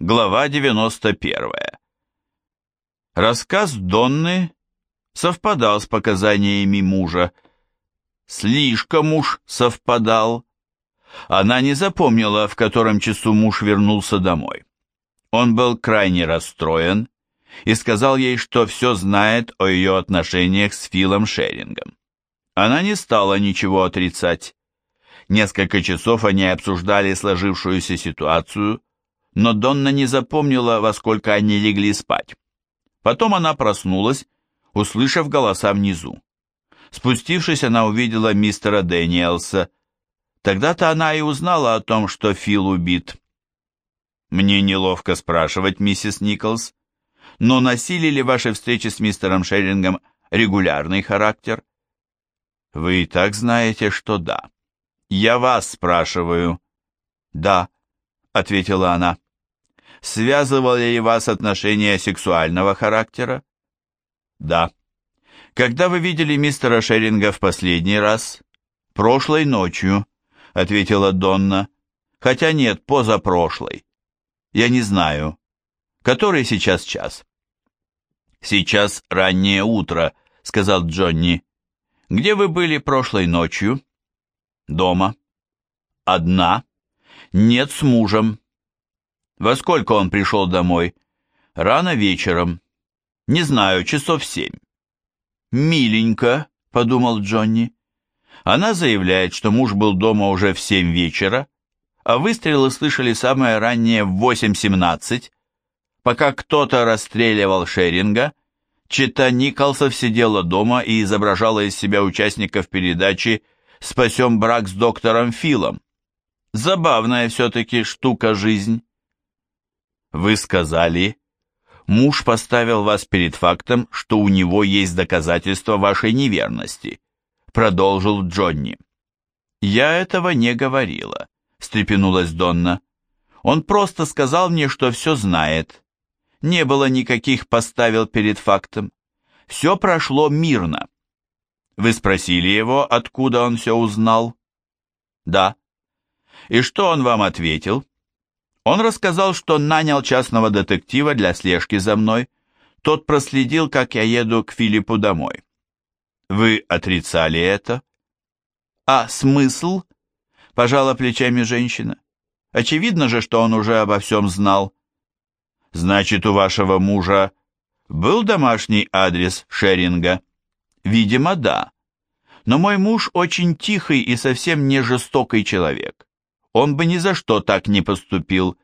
Глава 91. Рассказ Донны совпадал с показаниями мужа. Слишком уж совпадал. Она не запомнила, в котором часу муж вернулся домой. Он был крайне расстроен и сказал ей, что все знает о ее отношениях с Филом Шерингом. Она не стала ничего отрицать. Несколько часов они обсуждали сложившуюся ситуацию, но Донна не запомнила, во сколько они легли спать. Потом она проснулась, услышав голоса внизу. Спустившись, она увидела мистера Дэниелса. Тогда-то она и узнала о том, что Фил убит. «Мне неловко спрашивать, миссис Николс, но носили ли ваши встречи с мистером Шерингом регулярный характер?» «Вы и так знаете, что да. Я вас спрашиваю». «Да», — ответила она. «Связывали ли вас отношения сексуального характера?» «Да». «Когда вы видели мистера Шеринга в последний раз?» «Прошлой ночью», — ответила Донна. «Хотя нет, позапрошлой. Я не знаю. Который сейчас час?» «Сейчас раннее утро», — сказал Джонни. «Где вы были прошлой ночью?» «Дома». «Одна?» «Нет, с мужем». «Во сколько он пришел домой?» «Рано вечером». «Не знаю, часов 7». «Миленько», — подумал Джонни. Она заявляет, что муж был дома уже в 7 вечера, а выстрелы слышали самое раннее в 8:17. Пока кто-то расстреливал Шеринга, чета Николсов сидела дома и изображала из себя участников передачи «Спасем брак с доктором Филом». Забавная все-таки штука жизнь. Вы сказали, муж поставил вас перед фактом, что у него есть доказательства вашей неверности, продолжил Джонни. Я этого не говорила, встрепенулась Донна. Он просто сказал мне, что все знает. Не было никаких поставил перед фактом. Все прошло мирно. Вы спросили его, откуда он все узнал? Да. И что он вам ответил? Он рассказал, что нанял частного детектива для слежки за мной. Тот проследил, как я еду к Филиппу домой. Вы отрицали это? А смысл? Пожала плечами женщина. Очевидно же, что он уже обо всем знал. Значит, у вашего мужа был домашний адрес Шеринга? Видимо, да. Но мой муж очень тихий и совсем не жестокий человек. Он бы ни за что так не поступил.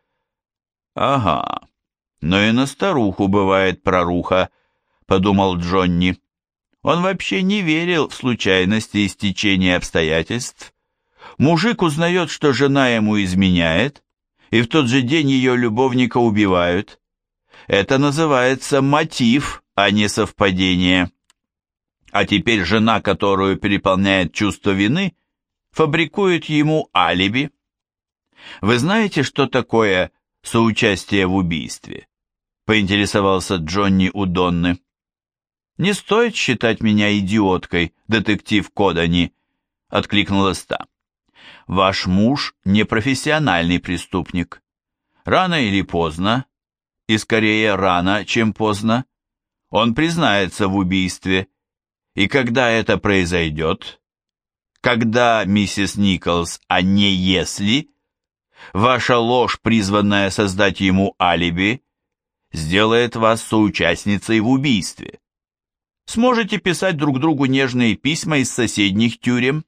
Ага, но и на старуху бывает проруха, подумал Джонни. Он вообще не верил в случайности и стечение обстоятельств. Мужик узнает, что жена ему изменяет, и в тот же день ее любовника убивают. Это называется мотив, а не совпадение. А теперь жена, которую переполняет чувство вины, фабрикует ему алиби. Вы знаете, что такое соучастие в убийстве? Поинтересовался Джонни у Донны. Не стоит считать меня идиоткой, детектив Кодани, откликнулась та. Ваш муж не профессиональный преступник. Рано или поздно, и скорее рано, чем поздно, он признается в убийстве. И когда это произойдет? Когда, миссис Николс, а не если... Ваша ложь, призванная создать ему алиби, сделает вас соучастницей в убийстве. Сможете писать друг другу нежные письма из соседних тюрем?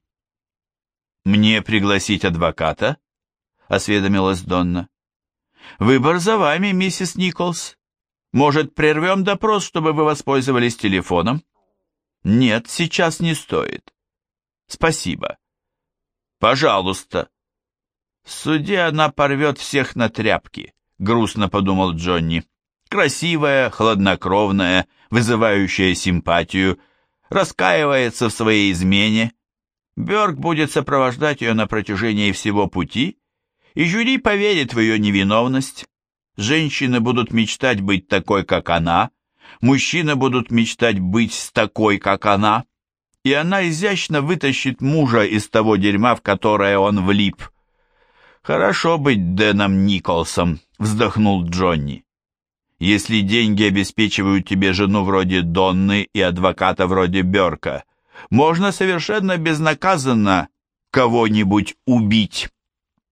Мне пригласить адвоката? Осведомилась Донна. Выбор за вами, миссис Николс. Может, прервем допрос, чтобы вы воспользовались телефоном? Нет, сейчас не стоит. Спасибо. Пожалуйста. В суде она порвет всех на тряпки, грустно подумал Джонни. Красивая, хладнокровная, вызывающая симпатию, раскаивается в своей измене. Бёрк будет сопровождать ее на протяжении всего пути, и жюри поверит в ее невиновность. Женщины будут мечтать быть такой, как она, мужчины будут мечтать быть такой, как она, и она изящно вытащит мужа из того дерьма, в которое он влип. Хорошо быть Дэном Николсом, вздохнул Джонни. Если деньги обеспечивают тебе жену вроде Донны и адвоката вроде Бёрка, можно совершенно безнаказанно кого-нибудь убить.